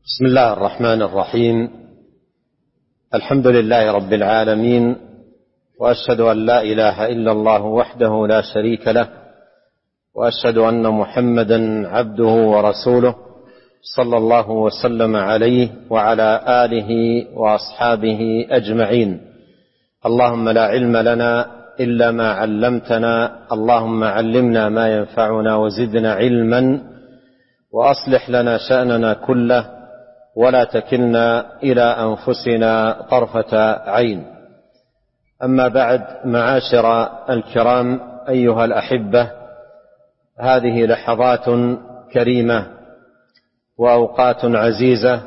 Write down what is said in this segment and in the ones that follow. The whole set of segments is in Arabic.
بسم الله الرحمن الرحيم. الحمد لله رب العالمين، وأشهد أن لا إله إلا الله وحده لا شريك له، وأشهد أن محمدا عبده ورسوله صلى الله وسلم عليه وعلى آله وأصحابه أجمعين. اللهم لا علم لنا إلا ما علمتنا، اللهم علمنا ما ينفعنا وزدنا علما، وأصلح لنا شأننا كله ولا تكلنا إلى أنفسنا طرفة عين. أما بعد، معاشر الكرام أيها الأحبة، هذه لحظات كريمة وأوقات عزيزة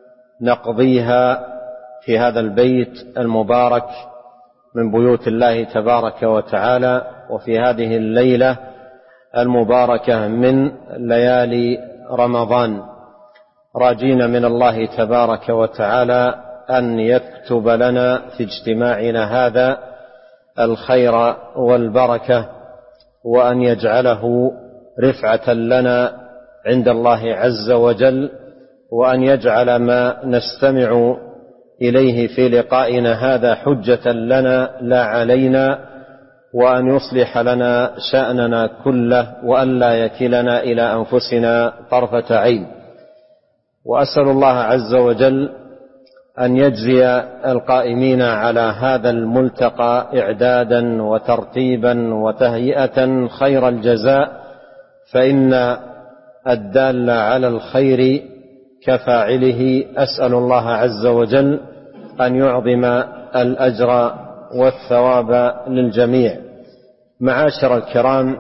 نقضيها في هذا البيت المبارك من بيوت الله تبارك وتعالى، وفي هذه الليلة المباركة من ليالي رمضان، راجين من الله تبارك وتعالى أن يكتب لنا في اجتماعنا هذا الخير والبركة، وأن يجعله رفعة لنا عند الله عز وجل، وأن يجعل ما نستمع إليه في لقائنا هذا حجة لنا لا علينا، وأن يصلح لنا شأننا كله، وأن لا يكلنا إلى أنفسنا طرفة عين. وأسأل الله عز وجل أن يجزي القائمين على هذا الملتقى إعدادا وترتيبا وتهيئة خير الجزاء، فإن الدال على الخير كفاعله. أسأل الله عز وجل أن يعظم الأجر والثواب للجميع. معاشر الكرام،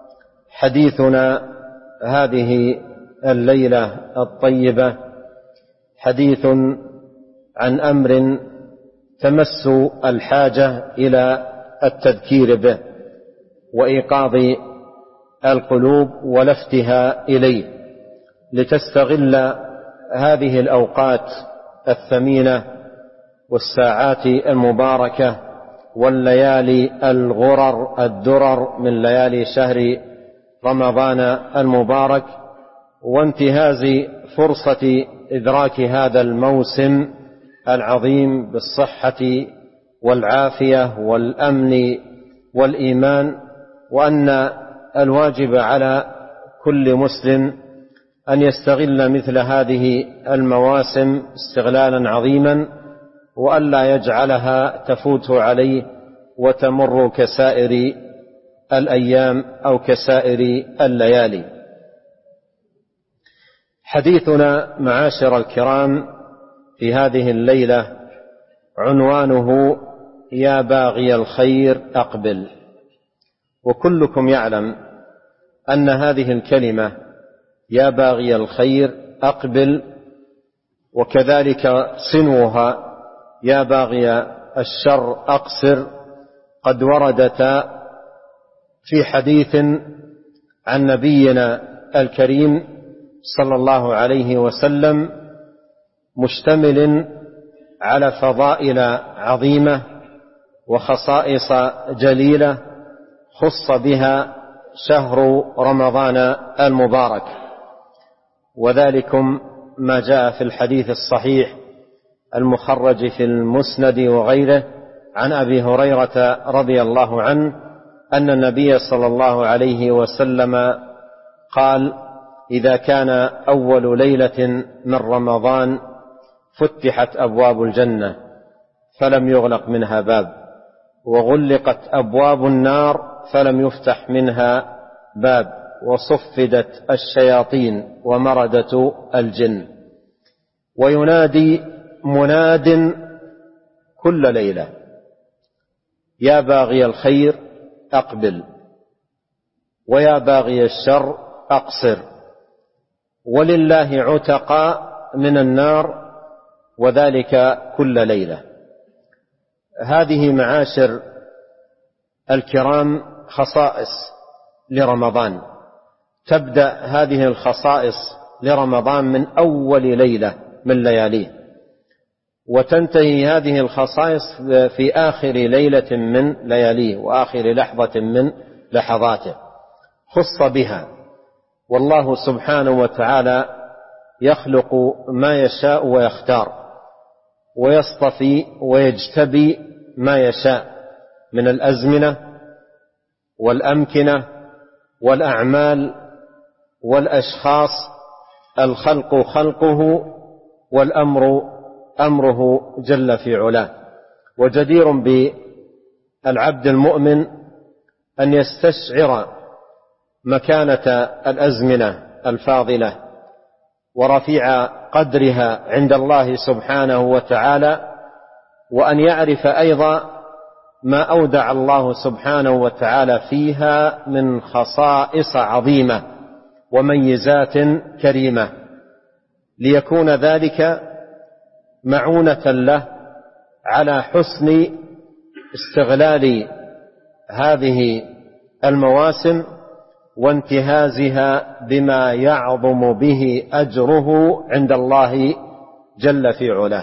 حديثنا هذه الليلة الطيبة حديث عن أمر تمس الحاجة إلى التذكير به وإيقاظ القلوب ولفتها إليه، لتستغل هذه الأوقات الثمينة والساعات المباركة والليالي الغرر الدرر من ليالي شهر رمضان المبارك، وانتهاز فرصة إدراك هذا الموسم العظيم بالصحة والعافية والأمن والإيمان. وأن الواجب على كل مسلم أن يستغل مثل هذه المواسم استغلالا عظيما، وألا يجعلها تفوت عليه وتمر كسائر الأيام أو كسائر الليالي. حديثنا معاشر الكرام في هذه الليلة عنوانه يا باغي الخير أقبل. وكلكم يعلم أن هذه الكلمة يا باغي الخير أقبل، وكذلك صنوها يا باغي الشر أقصر، قد وردتا في حديث عن نبينا الكريم صلى الله عليه وسلم، مشتمل على فضائل عظيمة وخصائص جليلة خص بها شهر رمضان المبارك. وذلكم ما جاء في الحديث الصحيح المخرج في المسند وغيره عن أبي هريرة رضي الله عنه أن النبي صلى الله عليه وسلم قال: إذا كان أول ليلة من رمضان فتحت أبواب الجنة فلم يغلق منها باب، وغلقت أبواب النار فلم يفتح منها باب، وصفدت الشياطين ومردة الجن. وينادي مناد كل ليلة: يا باغي الخير أقبل، ويا باغي الشر أقصر، ولله عتقاء من النار، وذلك كل ليلة. هذه معاشر الكرام خصائص لرمضان. تبدأ هذه الخصائص لرمضان من أول ليلة من لياليه، وتنتهي هذه الخصائص في آخر ليلة من لياليه وآخر لحظة من لحظاته. خص بها، والله سبحانه وتعالى يخلق ما يشاء ويختار، ويصطفي ويجتبي ما يشاء من الأزمنة والأمكنة والأعمال والأشخاص. الخلق خلقه والأمر أمره جل في علاه. وجدير بالعبد المؤمن أن يستشعر مكانة الأزمنة الفاضلة ورفيع قدرها عند الله سبحانه وتعالى، وأن يعرف أيضا ما أودع الله سبحانه وتعالى فيها من خصائص عظيمة وميزات كريمة، ليكون ذلك معونة له على حسن استغلال هذه المواسم وانتهازها بما يعظم به أجره عند الله جل في علاه.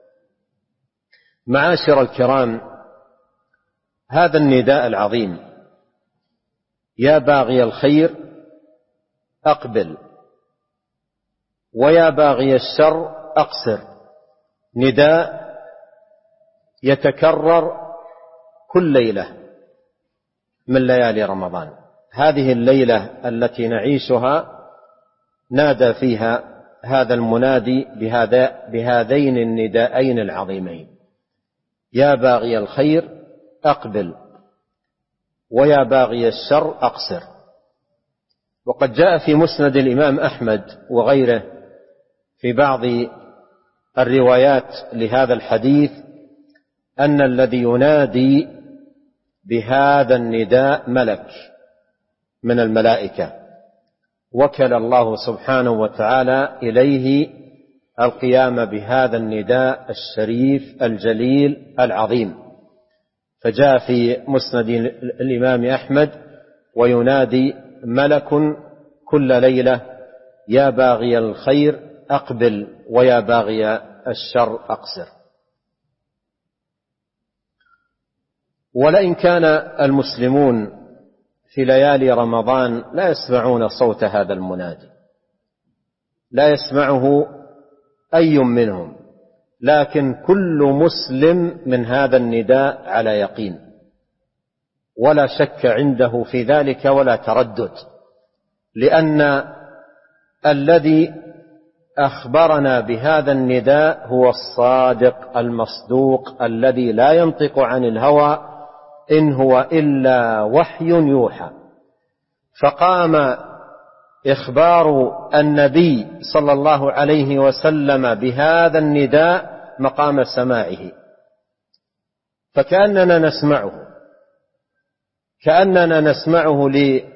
معاشر الكرام، هذا النداء العظيم: يا باغي الخير أقبل ويا باغي الشر أقصر، نداء يتكرر كل ليلة من ليالي رمضان. هذه الليلة التي نعيشها نادى فيها هذا المنادي بهذين النداءين العظيمين: يا باغي الخير أقبل ويا باغي الشر أقصر. وقد جاء في مسند الإمام أحمد وغيره في بعض الروايات لهذا الحديث أن الذي ينادي بهذا النداء ملك من الملائكة، وكل الله سبحانه وتعالى إليه القيام بهذا النداء الشريف الجليل العظيم. فجاء في مسند الإمام أحمد: وينادي ملك كل ليلة يا باغي الخير أقبل ويا باغي الشر أقصر. ولئن كان المسلمون في ليالي رمضان لا يسمعون صوت هذا المنادي، لا يسمعه أي منهم، لكن كل مسلم من هذا النداء على يقين ولا شك عنده في ذلك ولا تردد، لأن الذي أخبرنا بهذا النداء هو الصادق المصدوق الذي لا ينطق عن الهوى إن هو إلا وحي يوحى. فقام إخبار النبي صلى الله عليه وسلم بهذا النداء مقام سماعه، فكأننا نسمعه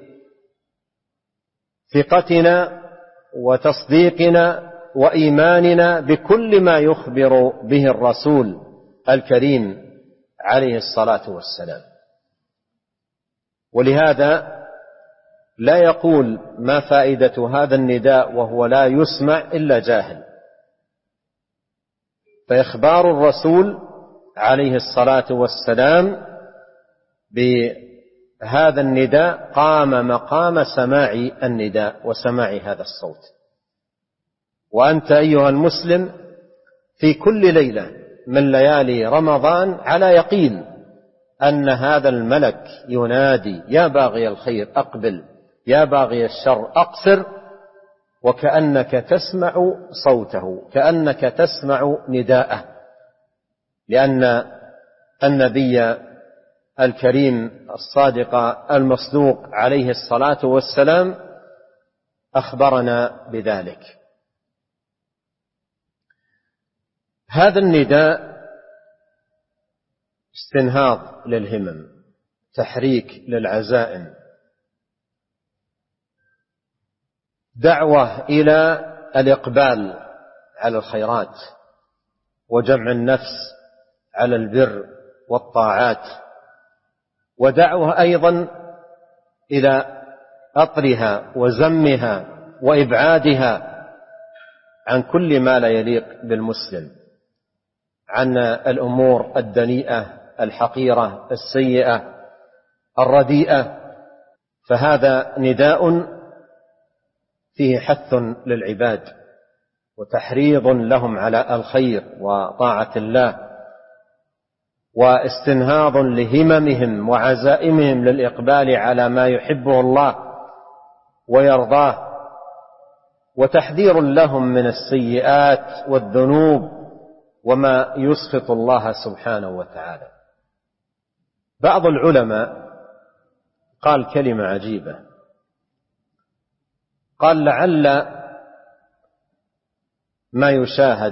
لثقتنا وتصديقنا وإيماننا بكل ما يخبر به الرسول الكريم عليه الصلاة والسلام. ولهذا لا يقول ما فائدة هذا النداء وهو لا يسمع إلا جاهل. فإخبار الرسول عليه الصلاة والسلام بهذا النداء قام مقام سماع النداء وسماع هذا الصوت. وأنت أيها المسلم في كل ليلة من ليالي رمضان على يقين أن هذا الملك ينادي يا باغي الخير أقبل يا باغي الشر أقصر، وكأنك تسمع صوته، كأنك تسمع نداءه، لأن النبي الكريم الصادق المصدوق عليه الصلاة والسلام أخبرنا بذلك. هذا النداء استنهاض للهمم، تحريك للعزائم، دعوة إلى الإقبال على الخيرات وجمع النفس على البر والطاعات، ودعوة أيضا إلى أطرها وزمها وإبعادها عن كل ما لا يليق بالمسلم، عن الأمور الدنيئة الحقيرة السيئة الرديئة. فهذا نداء فيه حث للعباد وتحريض لهم على الخير وطاعة الله، واستنهاض لهممهم وعزائمهم للإقبال على ما يحبه الله ويرضاه، وتحذير لهم من السيئات والذنوب وما يسخط الله سبحانه وتعالى. بعض العلماء قال كلمة عجيبة، قال: لعل ما يشاهد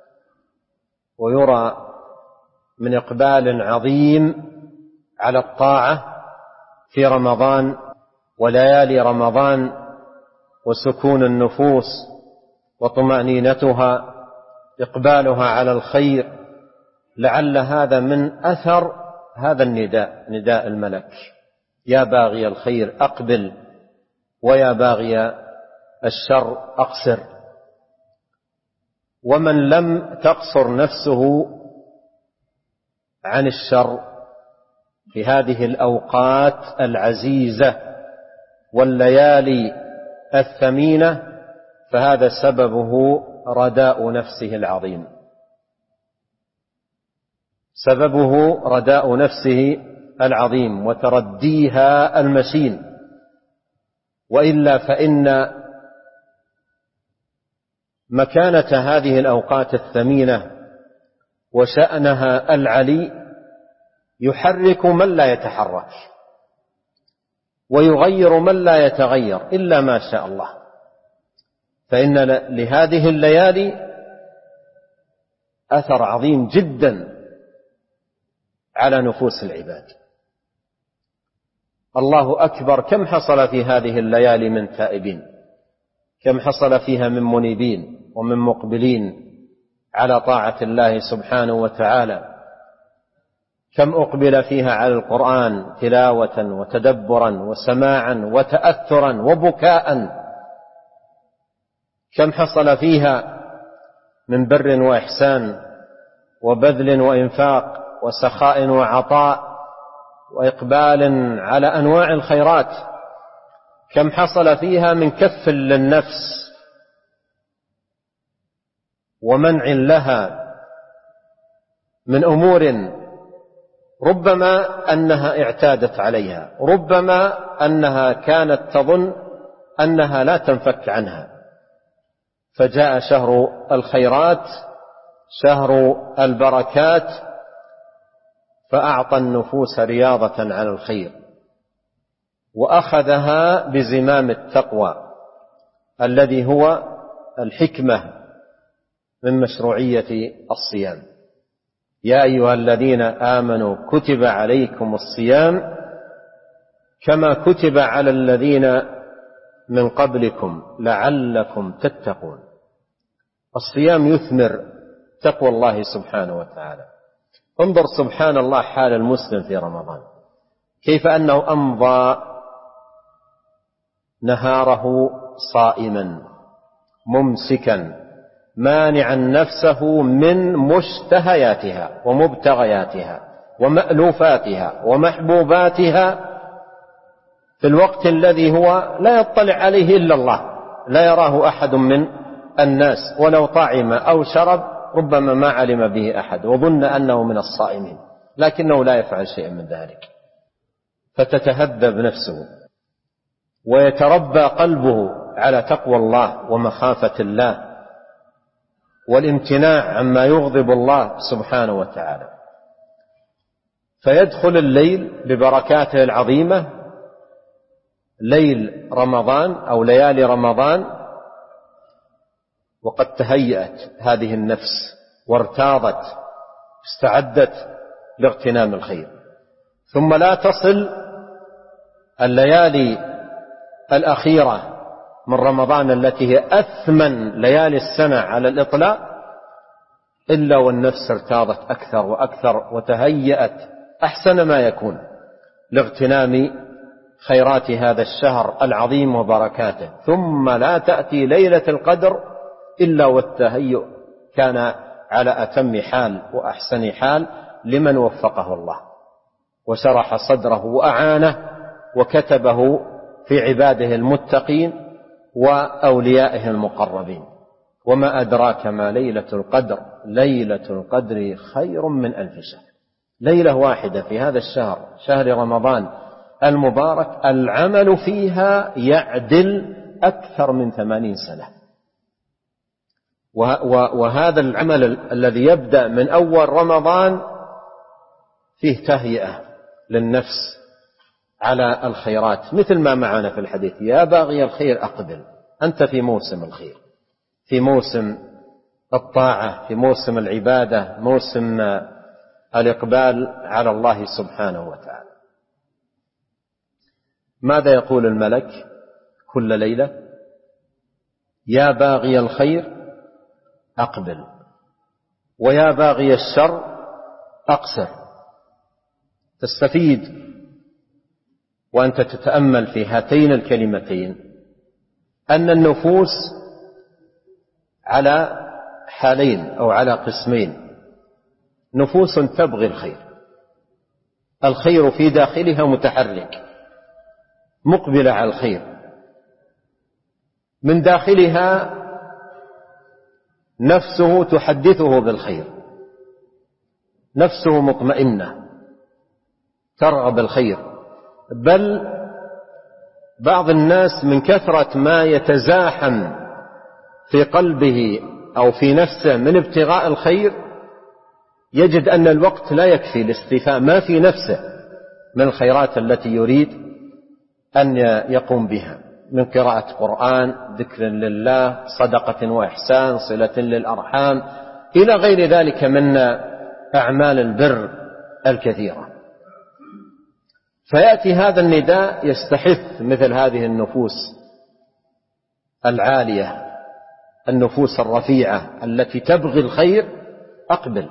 ويرى من إقبال عظيم على الطاعة في رمضان وليالي رمضان وسكون النفوس وطمأنينتها، إقبالها على الخير، لعل هذا من أثر هذا النداء، نداء الملك: يا باغي الخير أقبل، ويا باغي الشر أقصر. ومن لم تقصر نفسه عن الشر في هذه الأوقات العزيزة والليالي الثمينة فهذا سببه رداء نفسه العظيم، سببه رداء نفسه العظيم وترديها المشين. وإلا فإن مكانة هذه الأوقات الثمينة وشأنها العلي يحرك من لا يتحرك ويغير من لا يتغير إلا ما شاء الله، فإن لهذه الليالي أثر عظيم جدا على نفوس العباد. الله أكبر، كم حصل في هذه الليالي من تائبين، كم حصل فيها من منيبين ومن مقبلين على طاعة الله سبحانه وتعالى، كم أقبل فيها على القرآن تلاوة وتدبرا وسماعا وتأثرا وبكاء، كم حصل فيها من بر وإحسان وبذل وإنفاق وسخاء وعطاء وإقبال على أنواع الخيرات، كم حصل فيها من كف للنفس ومنع لها من أمور ربما أنها اعتادت عليها، ربما أنها كانت تظن أنها لا تنفك عنها، فجاء شهر الخيرات، شهر البركات، فأعطى النفوس رياضة على الخير وأخذها بزمام التقوى الذي هو الحكمة من مشروعية الصيام. يا أيها الذين آمنوا كتب عليكم الصيام كما كتب على الذين من قبلكم لعلكم تتقون. الصيام يثمر تقوى الله سبحانه وتعالى. انظر سبحان الله حال المسلم في رمضان، كيف أنه أمضى نهاره صائما ممسكا مانعا نفسه من مشتهياتها ومبتغياتها ومألوفاتها ومحبوباتها في الوقت الذي هو لا يطلع عليه إلا الله، لا يراه أحد من الناس، ولو طعم أو شرب ربما ما علم به أحد وظن أنه من الصائمين، لكنه لا يفعل شيئا من ذلك. فتتهذب نفسه ويتربى قلبه على تقوى الله ومخافة الله والامتناع عما يغضب الله سبحانه وتعالى، فيدخل الليل ببركاته العظيمة، ليل رمضان أو ليالي رمضان، وقد تهيأت هذه النفس وارتاضت استعدت لاغتنام الخير. ثم لا تصل الليالي الأخيرة من رمضان التي هي أثمن ليالي السنة على الإطلاق إلا والنفس ارتاضت أكثر وأكثر وتهيأت أحسن ما يكون لاغتنام خيرات هذا الشهر العظيم وبركاته. ثم لا تأتي ليلة القدر إلا والتهيؤ كان على أتم حال وأحسن حال لمن وفقه الله وشرح صدره وأعانه وكتبه في عباده المتقين وأوليائه المقربين. وما أدراك ما ليلة القدر ليلة القدر خير من 1000 شهر. ليلة واحدة في هذا الشهر، شهر رمضان المبارك، العمل فيها يعدل أكثر من 80 سنة. وهذا العمل الذي يبدأ من أول رمضان فيه تهيئة للنفس على الخيرات، مثل ما معنا في الحديث: يا باغي الخير أقبل. أنت في موسم الخير، في موسم الطاعة، في موسم العبادة، موسم الإقبال على الله سبحانه وتعالى. ماذا يقول الملك كل ليلة؟ يا باغي الخير أقبل، ويا باغي الشر أقصر. تستفيد وأنت تتأمل في هاتين الكلمتين أن النفوس على حالين أو على قسمين: نفوس تبغي الخير، الخير في داخلها متحرك مقبلة على الخير، من داخلها نفسه تحدثه بالخير، نفسه مطمئنة ترغب الخير. بل بعض الناس من كثرة ما يتزاحم في قلبه أو في نفسه من ابتغاء الخير يجد أن الوقت لا يكفي لاستيفاء ما في نفسه من الخيرات التي يريد أن يقوم بها، من قراءة قرآن، ذكر لله، صدقة وإحسان، صلة للأرحام، إلى غير ذلك من أعمال البر الكثيرة. فيأتي هذا النداء يستحث مثل هذه النفوس العالية، النفوس الرفيعة التي تبغي الخير: أقبل،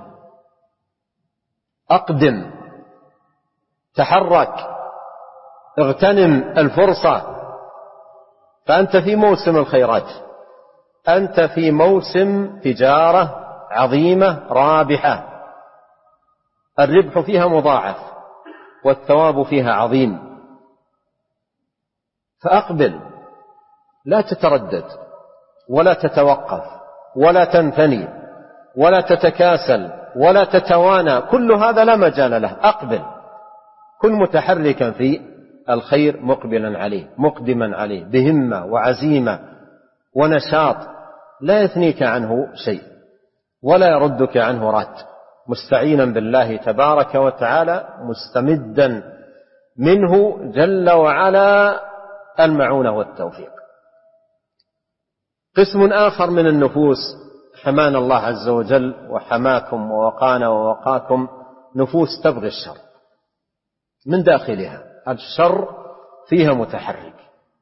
أقدم، تحرك، اغتنم الفرصة، فأنت في موسم الخيرات، أنت في موسم تجارة عظيمة رابحة، الربح فيها مضاعف والثواب فيها عظيم. فأقبل، لا تتردد ولا تتوقف ولا تنثني ولا تتكاسل ولا تتوانى، كل هذا لا مجال له. أقبل، كن متحركا في الخير، مقبلا عليه، مقدما عليه بهمة وعزيمة ونشاط، لا يثنيك عنه شيء ولا يردك عنه راد، مستعينا بالله تبارك وتعالى، مستمدا منه جل وعلا المعونة والتوفيق. قسم آخر من النفوس حمانا الله عز وجل وحماكم ووقانا ووقاكم: نفوس تبغي الشر من داخلها، الشر فيها متحرك،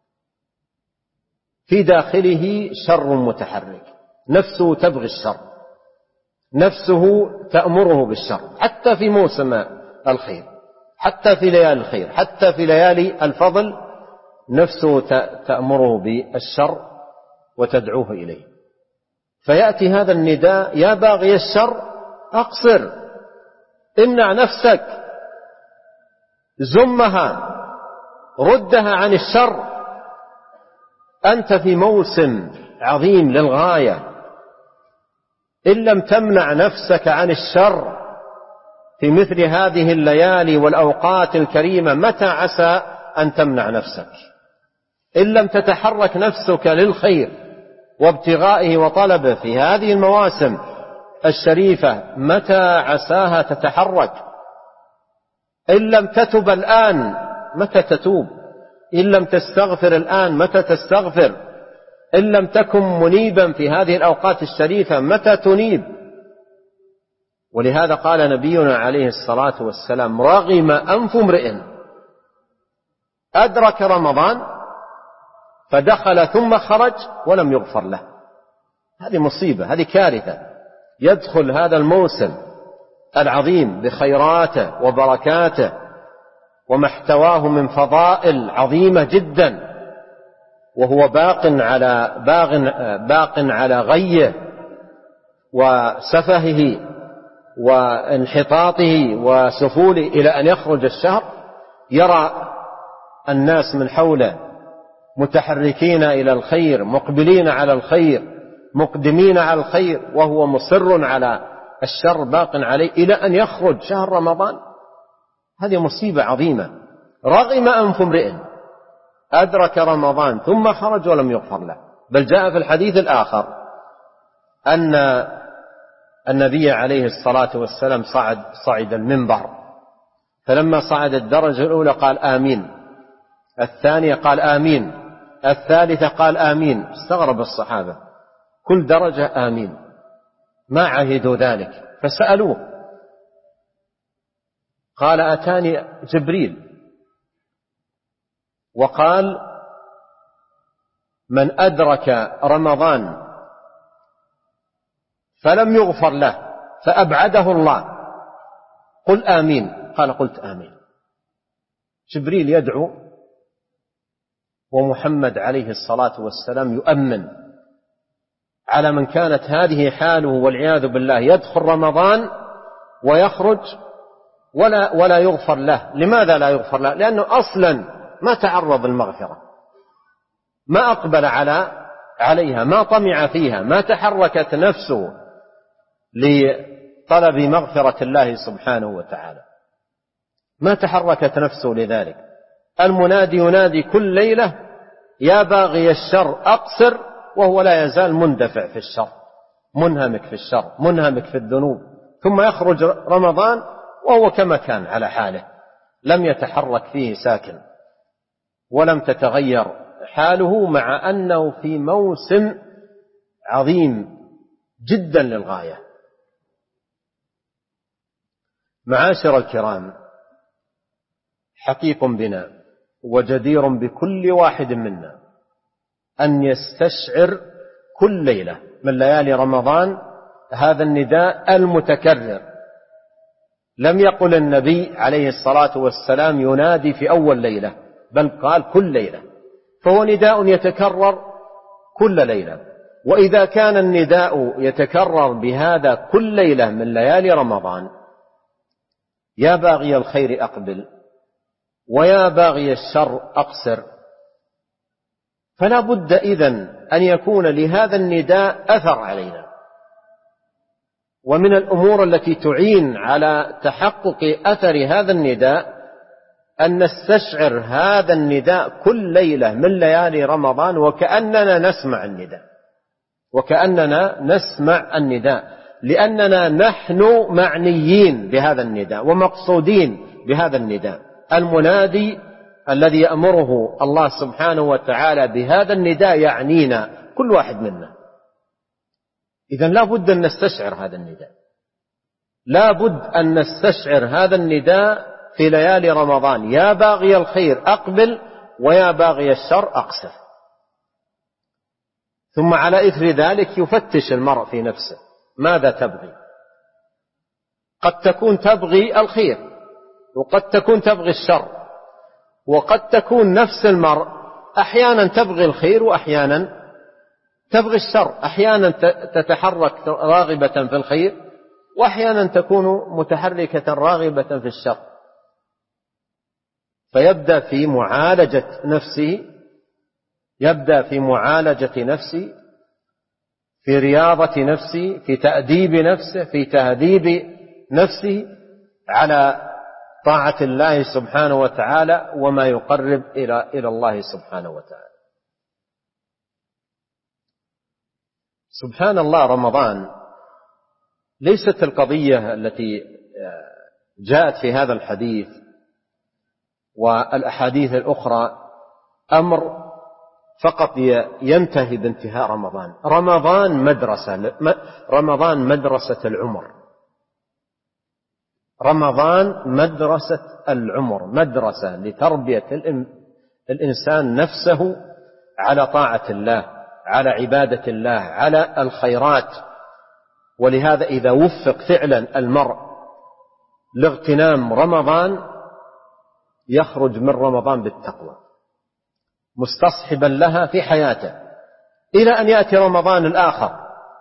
في داخله شر متحرك، نفسه تبغي الشر، نفسه تأمره بالشر، حتى في موسم الخير، حتى في ليالي الخير، حتى في ليالي الفضل، نفسه تأمره بالشر وتدعوه إليه. فيأتي هذا النداء: يا باغي الشر أقصر، امنع نفسك، زمها، ردها عن الشر، أنت في موسم عظيم للغاية. إن لم تمنع نفسك عن الشر في مثل هذه الليالي والأوقات الكريمة، متى عسى أن تمنع نفسك؟ إن لم تتحرك نفسك للخير وابتغائه وطلبه في هذه المواسم الشريفة، متى عساها تتحرك؟ إن لم تتب الآن متى تتوب؟ إن لم تستغفر الآن متى تستغفر؟ إن لم تكن منيبا في هذه الأوقات الشريفة متى تنيب؟ ولهذا قال نبينا عليه الصلاة والسلام: رغم أنف امرئ أدرك رمضان فدخل ثم خرج ولم يغفر له. هذه مصيبة، هذه كارثة. يدخل هذا الموسم العظيم بخيراته وبركاته وما احتواه من فضائل عظيمة جدا، وهو باق على غيه وسفهه وانحطاطه وسفوله إلى أن يخرج الشهر، يرى الناس من حوله متحركين إلى الخير، مقبلين على الخير، مقدمين على الخير وهو مصر على الشر باق عليه إلى أن يخرج شهر رمضان. هذه مصيبة عظيمة. رغم أنف امرئ أدرك رمضان ثم خرج ولم يغفر له. بل جاء في الحديث الآخر أن النبي عليه الصلاة والسلام صعد المنبر، فلما صعد الدرجة الأولى قال آمين، الثانية قال آمين، الثالثة قال آمين. استغرب الصحابة، كل درجة آمين، ما عهدوا ذلك. فسألوه قال أتاني جبريل وقال من أدرك رمضان فلم يغفر له فأبعده الله قل آمين. قال قلت آمين. جبريل يدعو ومحمد عليه الصلاة والسلام يؤمن على من كانت هذه حاله والعياذ بالله، يدخل رمضان ويخرج ولا يغفر له. لماذا لا يغفر له؟ لأنه أصلا ما تعرض المغفرة، ما أقبل عليها، ما طمع فيها، ما تحركت نفسه لطلب مغفرة الله سبحانه وتعالى، ما تحركت نفسه لذلك. المنادي ينادي كل ليلة يا باغي الشر أقصر، وهو لا يزال مندفع في الشر، منهمك في الشر، منهمك في الذنوب. ثم يخرج رمضان وهو كما كان على حاله، لم يتحرك فيه ساكن، ولم تتغير حاله، مع أنه في موسم عظيم جدا للغاية. معاشر الكرام، حقيق بنا وجدير بكل واحد منا أن يستشعر كل ليلة من ليالي رمضان هذا النداء المتكرر. لم يقل النبي عليه الصلاة والسلام ينادي في أول ليلة، بل قال كل ليلة، فهو نداء يتكرر كل ليلة. وإذا كان النداء يتكرر بهذا كل ليلة من ليالي رمضان، يا باغي الخير أقبل ويا باغي الشر أقصر، فلا بد إذن أن يكون لهذا النداء أثر علينا. ومن الأمور التي تعين على تحقق أثر هذا النداء أن نستشعر هذا النداء كل ليلة من ليالي رمضان وكأننا نسمع النداء، وكأننا نسمع النداء، لأننا نحن معنيين بهذا النداء ومقصودين بهذا النداء. المنادي الذي يأمره الله سبحانه وتعالى بهذا النداء يعنينا كل واحد منا. إذن لا بد أن نستشعر هذا النداء، لا بد أن نستشعر هذا النداء في ليالي رمضان، يا باغي الخير أقبل ويا باغي الشر أقصر. ثم على إثر ذلك يفتش المرء في نفسه، ماذا تبغي؟ قد تكون تبغي الخير، وقد تكون تبغي الشر، وقد تكون نفس المرء أحيانا تبغي الخير وأحيانا تبغي الشر، أحيانا تتحرك راغبة في الخير وأحيانا تكون متحركة راغبة في الشر. فيبدأ في معالجة نفسه، يبدأ في معالجة نفسه، في رياضة نفسه، في تأديب نفسه، في تهذيب نفسه على طاعة الله سبحانه وتعالى وما يقرب إلى الله سبحانه وتعالى. سبحان الله، رمضان ليست القضية التي جاءت في هذا الحديث والأحاديث الأخرى أمر فقط ينتهي بانتهاء رمضان. رمضان مدرسة العمر، رمضان مدرسة العمر، مدرسة لتربية الإنسان نفسه على طاعة الله، على عبادة الله، على الخيرات. ولهذا إذا وفق فعلا المرء لاغتنام رمضان يخرج من رمضان بالتقوى مستصحبا لها في حياته إلى أن يأتي رمضان الآخر،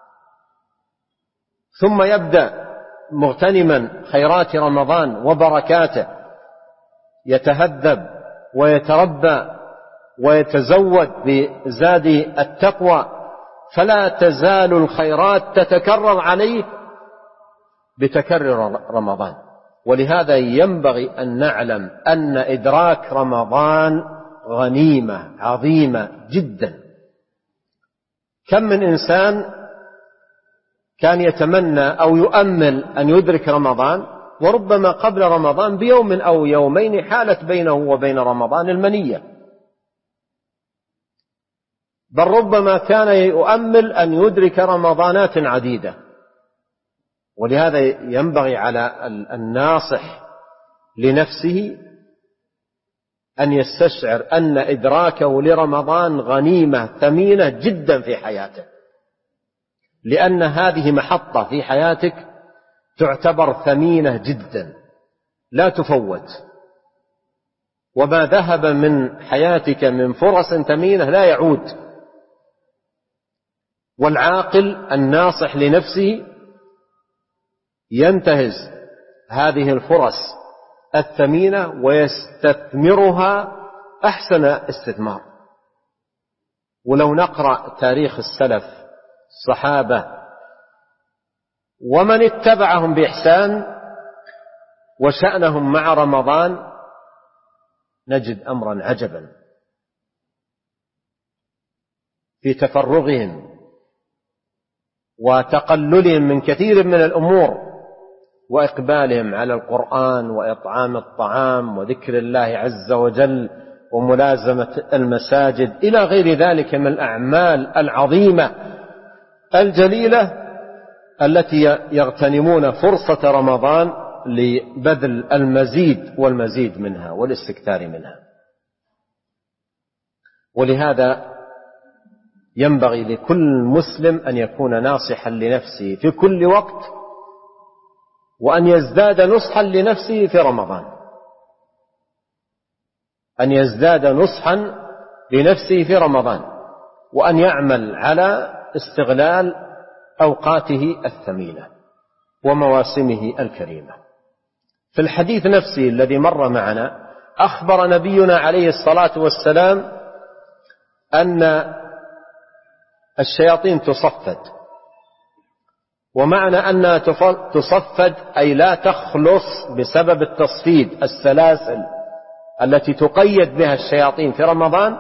ثم يبدأ مغتنما خيرات رمضان وبركاته، يتهذب ويتربى ويتزود بزاد التقوى، فلا تزال الخيرات تتكرر عليه بتكرر رمضان. ولهذا ينبغي أن نعلم أن إدراك رمضان غنيمة عظيمة جدا. كم من إنسان كان يتمنى أو يؤمل أن يدرك رمضان، وربما قبل رمضان بيوم أو يومين حالت بينه وبين رمضان المنية، بل ربما كان يؤمل أن يدرك رمضانات عديدة. ولهذا ينبغي على الناصح لنفسه أن يستشعر أن إدراكه لرمضان غنيمة ثمينة جدا في حياته، لأن هذه محطة في حياتك تعتبر ثمينة جدا لا تفوت، وما ذهب من حياتك من فرص ثمينة لا يعود. والعاقل الناصح لنفسه ينتهز هذه الفرص الثمينة ويستثمرها أحسن استثمار. ولو نقرأ تاريخ السلف الصحابة ومن اتبعهم بإحسان وشأنهم مع رمضان نجد أمرا عجبا في تفرغهم وتقللهم من كثير من الأمور، وإقبالهم على القرآن وإطعام الطعام وذكر الله عز وجل وملازمة المساجد إلى غير ذلك من الأعمال العظيمة الجليلة التي يغتنمون فرصة رمضان لبذل المزيد والمزيد منها والاستكثار منها. ولهذا ينبغي لكل مسلم أن يكون ناصحا لنفسه في كل وقت، وأن يزداد نصحا لنفسه في رمضان، أن يزداد نصحا لنفسه في رمضان، وأن يعمل على استغلال أوقاته الثمينة ومواسمه الكريمة. في الحديث نفسه الذي مر معنا أخبر نبينا عليه الصلاة والسلام أن الشياطين تصفد، ومعنى أنها تصفد أي لا تخلص بسبب التصفيد، السلاسل التي تقيد بها الشياطين في رمضان.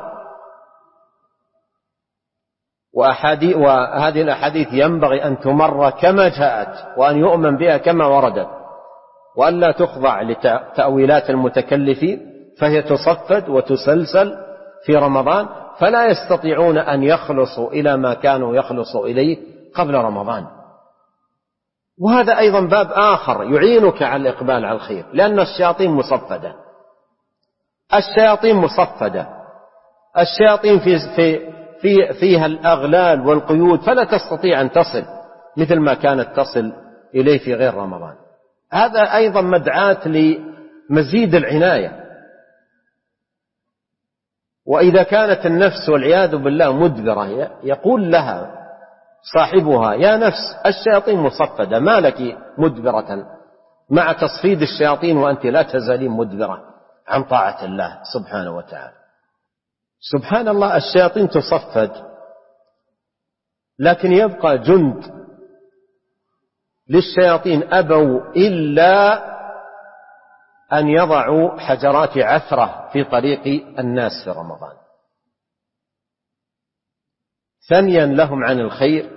وهذه الأحاديث ينبغي أن تمر كما جاءت وأن يؤمن بها كما وردت، وأن لا تخضع لتأويلات المتكلفين، فهي تصفد وتسلسل في رمضان، فلا يستطيعون أن يخلصوا إلى ما كانوا يخلصوا إليه قبل رمضان. وهذا أيضا باب آخر يعينك على الإقبال على الخير، لأن الشياطين مصفدة، الشياطين مصفدة، الشياطين فيها الأغلال والقيود، فلا تستطيع أن تصل مثل ما كانت تصل إليه في غير رمضان. هذا أيضا مدعاة لمزيد العناية. وإذا كانت النفس والعياذ بالله مدبرة يقول لها صاحبها: يا نفس الشياطين مصفدة، ما لك مدبرة مع تصفيد الشياطين وأنت لا تزالين مدبرة عن طاعة الله سبحانه وتعالى. سبحان الله، الشياطين تصفد، لكن يبقى جند للشياطين أبوا إلا أن يضعوا حجرات عثرة في طريق الناس في رمضان، ثنيا لهم عن الخير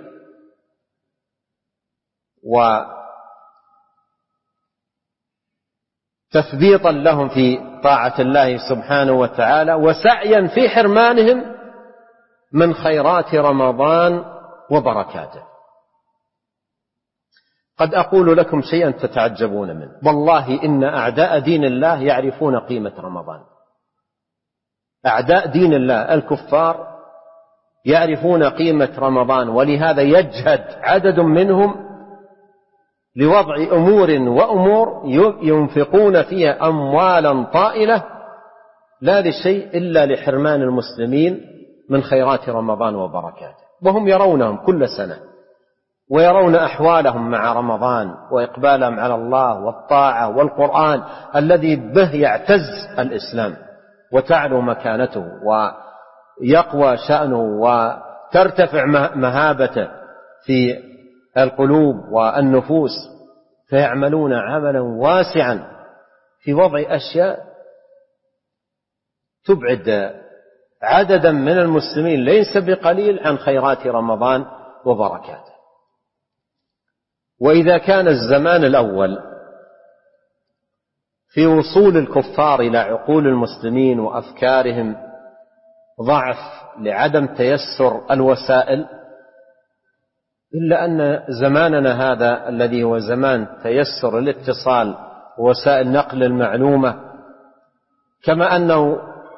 وتثبيطا لهم في طاعة الله سبحانه وتعالى، وسعيا في حرمانهم من خيرات رمضان وبركاته. قد أقول لكم شيئا تتعجبون منه، والله إن أعداء دين الله يعرفون قيمة رمضان. أعداء دين الله الكفار يعرفون قيمة رمضان، ولهذا يجهد عدد منهم لوضع أمور وأمور ينفقون فيها أموالا طائلة لا لشيء إلا لحرمان المسلمين من خيرات رمضان وبركاته، وهم يرونهم كل سنة ويرون أحوالهم مع رمضان وإقبالهم على الله والطاعة والقرآن الذي به يعتز الإسلام وتعلو مكانته ويقوى شأنه ترتفع مهابته في القلوب والنفوس، فيعملون عملا واسعا في وضع أشياء تبعد عددا من المسلمين ليس بقليل عن خيرات رمضان وبركاته. وإذا كان الزمان الأول في وصول الكفار إلى عقول المسلمين وأفكارهم ضعف لعدم تيسر الوسائل، إلا أن زماننا هذا الذي هو زمان تيسر الاتصال ووسائل نقل المعلومة، كما أنه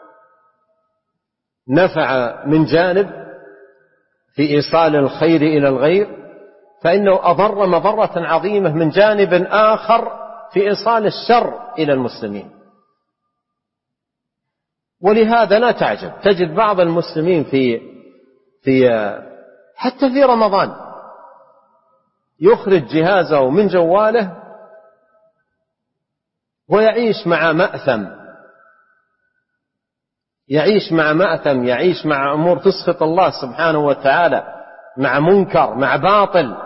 نفع من جانب في إيصال الخير إلى الغير، فإنه أضر مضرة عظيمة من جانب آخر في إيصال الشر إلى المسلمين. ولهذا لا تعجب تجد بعض المسلمين حتى في رمضان يخرج جهازه من جواله ويعيش مع مأثم، يعيش مع أمور تسخط الله سبحانه وتعالى، مع منكر، مع باطل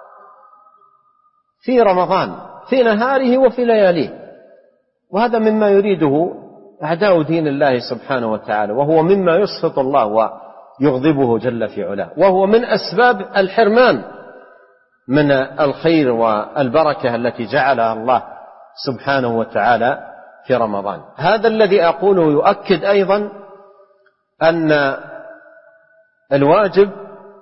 في رمضان في نهاره وفي لياليه. وهذا مما يريده أعداء دين الله سبحانه وتعالى، وهو مما يسخط الله ويغضبه جل في علاه، وهو من أسباب الحرمان من الخير والبركة التي جعلها الله سبحانه وتعالى في رمضان. هذا الذي أقوله يؤكد أيضا أن الواجب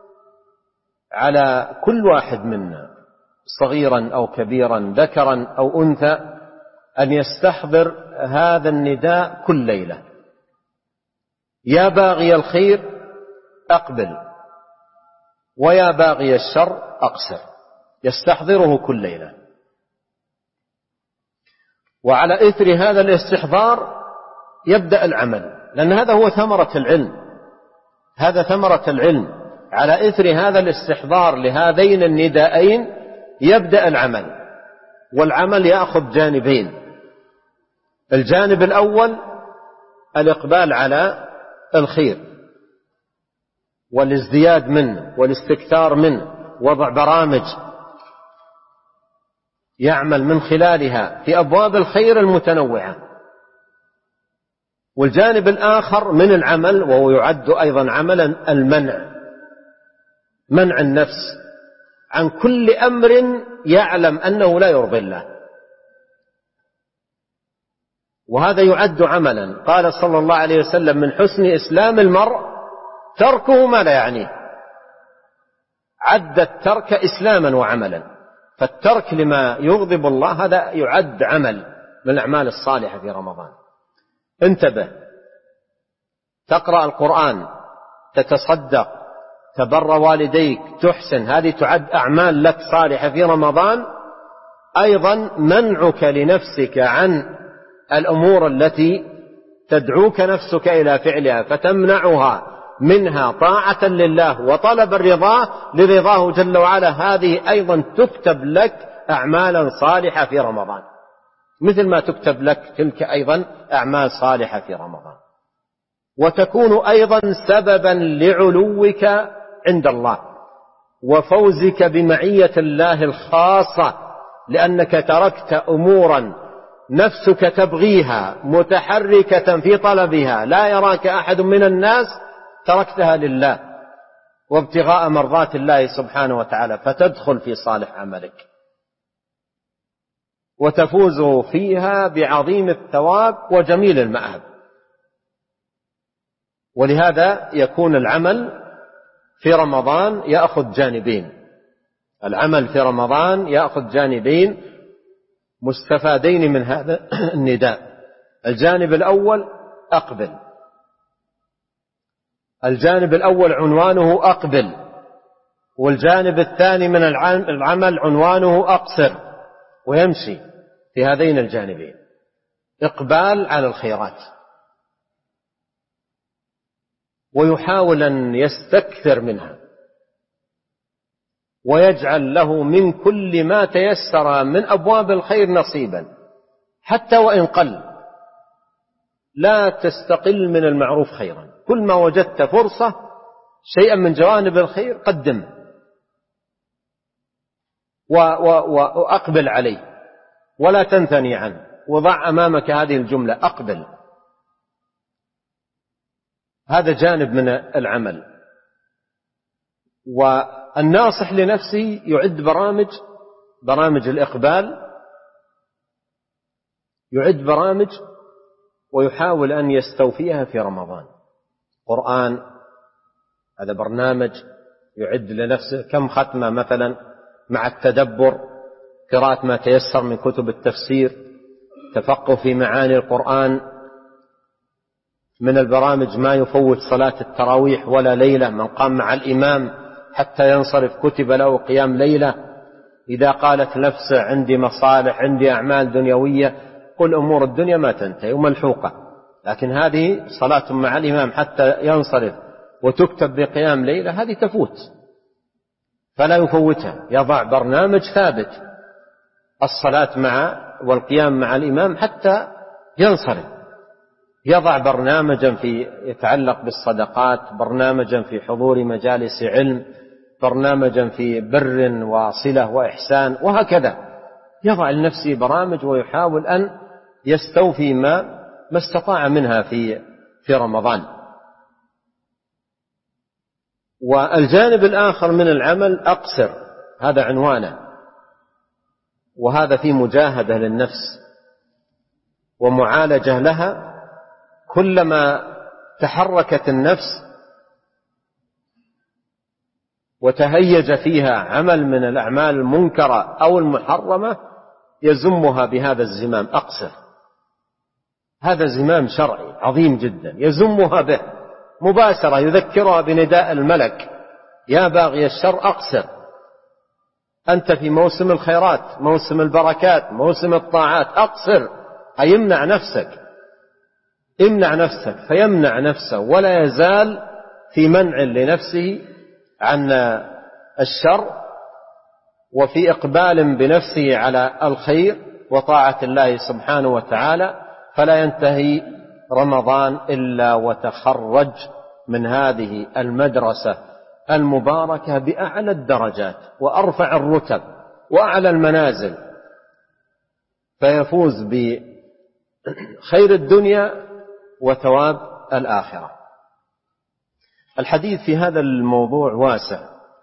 على كل واحد منا صغيرا أو كبيرا ذكرا أو أنثى أن يستحضر هذا النداء كل ليلة: يا باغي الخير أقبل، ويا باغي الشر أقصر. يستحضره كل ليلة. وعلى إثر هذا الاستحضار يبدأ العمل، لأن هذا هو ثمرة العلم، هذا ثمرة العلم. على إثر هذا الاستحضار لهذين النداءين يبدأ العمل، والعمل يأخذ جانبين: الجانب الأول الإقبال على الخير والازدياد منه والاستكثار منه، وضع برامج يعمل من خلالها في أبواب الخير المتنوعة. والجانب الآخر من العمل، وهو يعد أيضا عملا، منع النفس عن كل أمر يعلم أنه لا يرضي الله، وهذا يعد عملا. قال صلى الله عليه وسلم: من حسن إسلام المرء تركه ما لا يعنيه. عد الترك إسلاما وعملا، فالترك لما يغضب الله هذا يعد عمل من الأعمال الصالحة في رمضان. انتبه، تقرأ القرآن، تتصدق، تبر والديك، تحسن، هذه تعد أعمال لك صالحة في رمضان. أيضا منعك لنفسك عن الأمور التي تدعوك نفسك إلى فعلها فتمنعها منها طاعة لله وطلب الرضا لرضاه جل وعلا، هذه أيضا تكتب لك أعمالا صالحة في رمضان، مثل ما تكتب لك تلك أيضا أعمال صالحة في رمضان، وتكون أيضا سببا لعلوك عند الله وفوزك بمعية الله الخاصة، لأنك تركت أمورا نفسك تبغيها متحركة في طلبها لا يراك أحد من الناس، تركتها لله وابتغاء مرضات الله سبحانه وتعالى، فتدخل في صالح عملك وتفوز فيها بعظيم الثواب وجميل المآب. ولهذا يكون العمل في رمضان يأخذ جانبين، العمل في رمضان يأخذ جانبين مستفادين من هذا النداء. الجانب الأول أقبل، الجانب الأول عنوانه أقبل، والجانب الثاني من العمل عنوانه أقصر، ويمشي في هذين الجانبين: إقبال على الخيرات، ويحاول أن يستكثر منها ويجعل له من كل ما تيسر من أبواب الخير نصيبا، حتى وإن قل. لا تستقل من المعروف خيرا، كل ما وجدت فرصة شيئا من جوانب الخير قدمه وأقبل عليه ولا تنثني عنه، وضع أمامك هذه الجملة: أقبل. هذا جانب من العمل. والناصح لنفسه يعد برامج الإقبال، يعد برامج ويحاول أن يستوفيها في رمضان. قرآن، هذا برنامج يعد لنفسه. كم ختمة مثلا مع التدبر، قراءة ما تيسر من كتب التفسير، تفقه في معاني القرآن. من البرامج ما يفوت صلاة التراويح ولا ليلة، من قام مع الإمام حتى ينصرف كتب له قيام ليلة. إذا قالت نفسه عندي مصالح، عندي أعمال دنيوية، قل أمور الدنيا ما تنتهي وملحوقة، لكن هذه صلاة مع الإمام حتى ينصرف وتكتب بقيام ليلة، هذه تفوت، فلا يفوتها. يضع برنامج ثابت، الصلاة والقيام مع الإمام حتى ينصرف. يضع برنامجا يتعلق بالصدقات، برنامجا في حضور مجالس علم، برنامجا في بر وصلة وإحسان، وهكذا. يضع لنفسه برامج ويحاول أن يستوفي ما استطاع منها في رمضان. والجانب الآخر من العمل: أقصر. هذا عنوانه، وهذا في مجاهدة للنفس ومعالجة لها. كلما تحركت النفس وتهيج فيها عمل من الأعمال المنكرة أو المحرمة يزمها بهذا الزمام: أقصر. هذا زمام شرعي عظيم جدا، يزمها به مباشرة، يذكرها بنداء الملك: يا باغي الشر أقصر، أنت في موسم الخيرات، موسم البركات، موسم الطاعات، أقصر. أي امنع نفسك. فيمنع نفسه ولا يزال في منع لنفسه عن الشر، وفي إقبال بنفسه على الخير وطاعة الله سبحانه وتعالى. فلا ينتهي رمضان إلا وتخرج من هذه المدرسة المباركة بأعلى الدرجات وأرفع الرتب وأعلى المنازل، فيفوز بخير الدنيا وثواب الآخرة. الحديث في هذا الموضوع واسع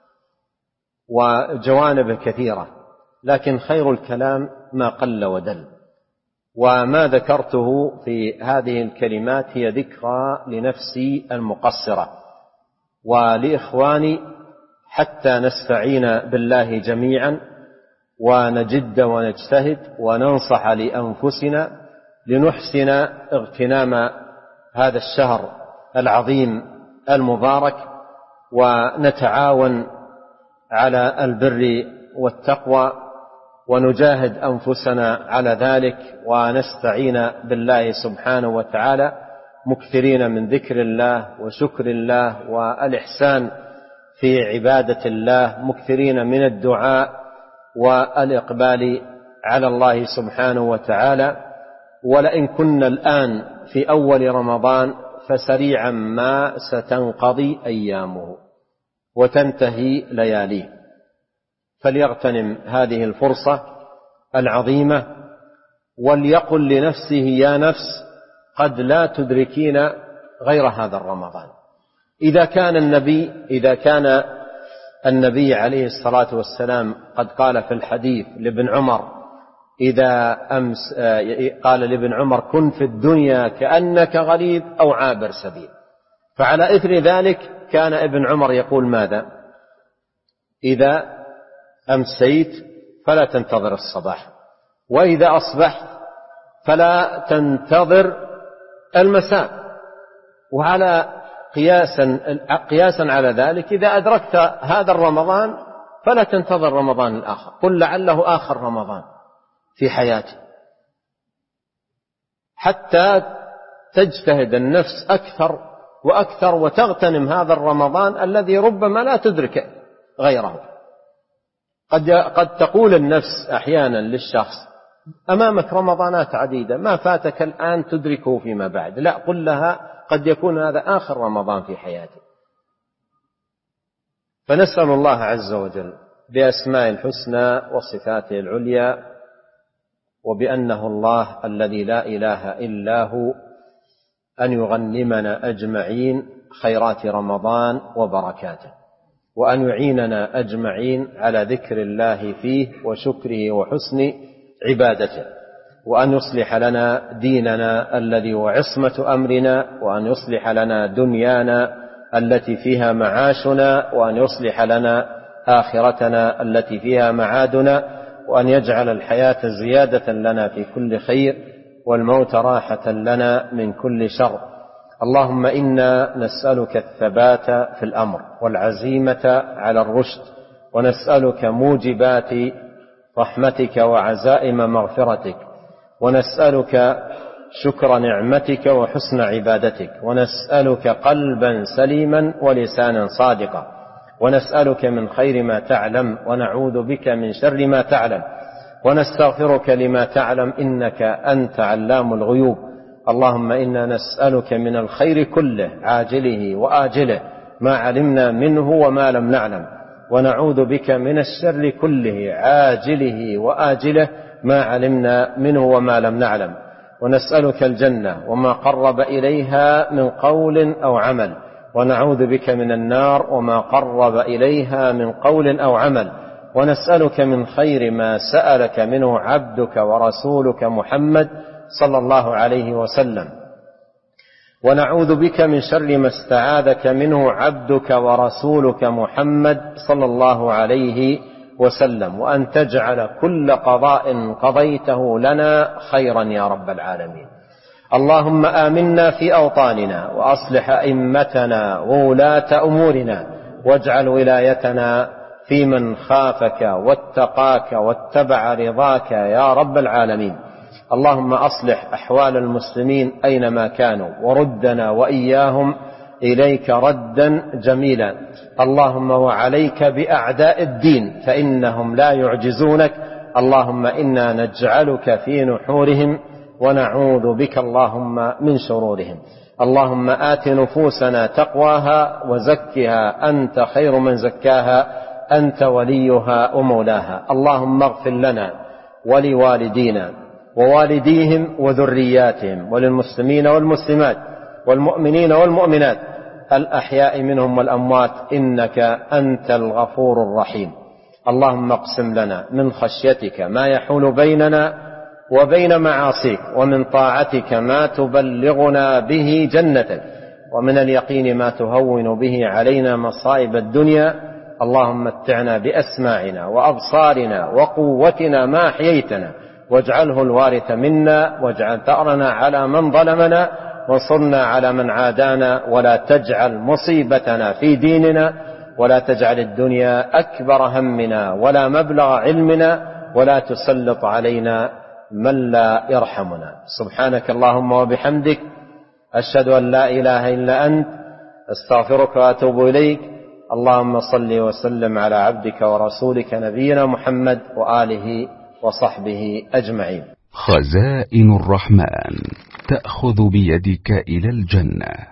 وجوانبه كثيرة، لكن خير الكلام ما قل ودل. وما ذكرته في هذه الكلمات هي ذكرى لنفسي المقصرة ولإخواني، حتى نستعين بالله جميعا ونجد ونجتهد وننصح لأنفسنا لنحسن اغتنام هذا الشهر العظيم المبارك، ونتعاون على البر والتقوى، ونجاهد أنفسنا على ذلك، ونستعين بالله سبحانه وتعالى مكثرين من ذكر الله وشكر الله والإحسان في عبادة الله، مكثرين من الدعاء والإقبال على الله سبحانه وتعالى. ولئن كنا الآن في أول رمضان فسريعا ما ستنقضي أيامه وتنتهي لياليه، فليغتنم هذه الفرصة العظيمة، وليقل لنفسه: يا نفس قد لا تدركين غير هذا الرمضان. إذا كان النبي عليه الصلاة والسلام قد قال في الحديث لابن عمر قال لابن عمر: كن في الدنيا كأنك غريب أو عابر سبيل. فعلى إثر ذلك كان ابن عمر يقول ماذا؟ إذا أمسيت فلا تنتظر الصباح، وإذا أصبحت فلا تنتظر المساء. وعلى قياسا على ذلك إذا أدركت هذا الرمضان فلا تنتظر رمضان الآخر، قل لعله آخر رمضان في حياتي، حتى تجتهد النفس أكثر وأكثر وتغتنم هذا الرمضان الذي ربما لا تدرك غيره. قد تقول النفس أحيانا للشخص: أمامك رمضانات عديدة، ما فاتك الآن تدركه فيما بعد. لا، قل لها: قد يكون هذا آخر رمضان في حياتي، فنسأل الله عز وجل بأسماء الحسنى وصفاته العليا وبأنه الله الذي لا إله إلا هو أن يغنمنا أجمعين خيرات رمضان وبركاته، وأن يعيننا أجمعين على ذكر الله فيه وشكره وحسن عبادته، وأن يصلح لنا ديننا الذي هو عصمة أمرنا، وأن يصلح لنا دنيانا التي فيها معاشنا، وأن يصلح لنا آخرتنا التي فيها معادنا، وأن يجعل الحياة زيادة لنا في كل خير والموت راحة لنا من كل شر. اللهم إنا نسألك الثبات في الأمر والعزيمة على الرشد، ونسألك موجبات رحمتك وعزائم مغفرتك، ونسألك شكر نعمتك وحسن عبادتك، ونسألك قلبا سليما ولسانا صادقا، ونسألك من خير ما تعلم ونعوذ بك من شر ما تعلم، ونستغفرك لما تعلم إنك أنت علام الغيوب. اللهم إنا نسألك من الخير كله عاجله وآجله ما علمنا منه وما لم نعلم، ونعوذ بك من الشر كله عاجله وآجله ما علمنا منه وما لم نعلم، ونسألك الجنة وما قرب إليها من قول أو عمل، ونعوذ بك من النار وما قرب إليها من قول أو عمل، ونسألك من خير ما سألك منه عبدك ورسولك محمد صلى الله عليه وسلم، ونعوذ بك من شر ما استعاذك منه عبدك ورسولك محمد صلى الله عليه وسلم، وأن تجعل كل قضاء قضيته لنا خيرا يا رب العالمين. اللهم آمنا في أوطاننا، وأصلح أئمتنا وولاة أمورنا، واجعل ولايتنا في من خافك واتقاك واتبع رضاك يا رب العالمين. اللهم أصلح أحوال المسلمين أينما كانوا، وردنا وإياهم إليك ردا جميلا. اللهم وعليك بأعداء الدين فإنهم لا يعجزونك. اللهم إنا نجعلك في نحورهم ونعوذ بك اللهم من شرورهم. اللهم آت نفوسنا تقواها وزكها أنت خير من زكاها، أنت وليها ومولاها. اللهم اغفر لنا ولوالدينا ووالديهم وذرياتهم وللمسلمين والمسلمات والمؤمنين والمؤمنات الأحياء منهم والأموات، إنك أنت الغفور الرحيم. اللهم اقسم لنا من خشيتك ما يحول بيننا وبين معاصيك، ومن طاعتك ما تبلغنا به جنتك، ومن اليقين ما تهون به علينا مصائب الدنيا. اللهم متعنا بأسماعنا وأبصارنا وقوتنا ما أحييتنا، واجعله الوارث منا، واجعل ثأرنا على من ظلمنا، وانصرنا على من عادانا، ولا تجعل مصيبتنا في ديننا، ولا تجعل الدنيا أكبر همنا ولا مبلغ علمنا، ولا تسلط علينا من لا يرحمنا. سبحانك اللهم وبحمدك، أشهد أن لا إله إلا أنت، أستغفرك وأتوب إليك. اللهم صل وسلم على عبدك ورسولك نبينا محمد وآله وصحبه أجمعين. خزائن الرحمن تأخذ بيدك إلى الجنة.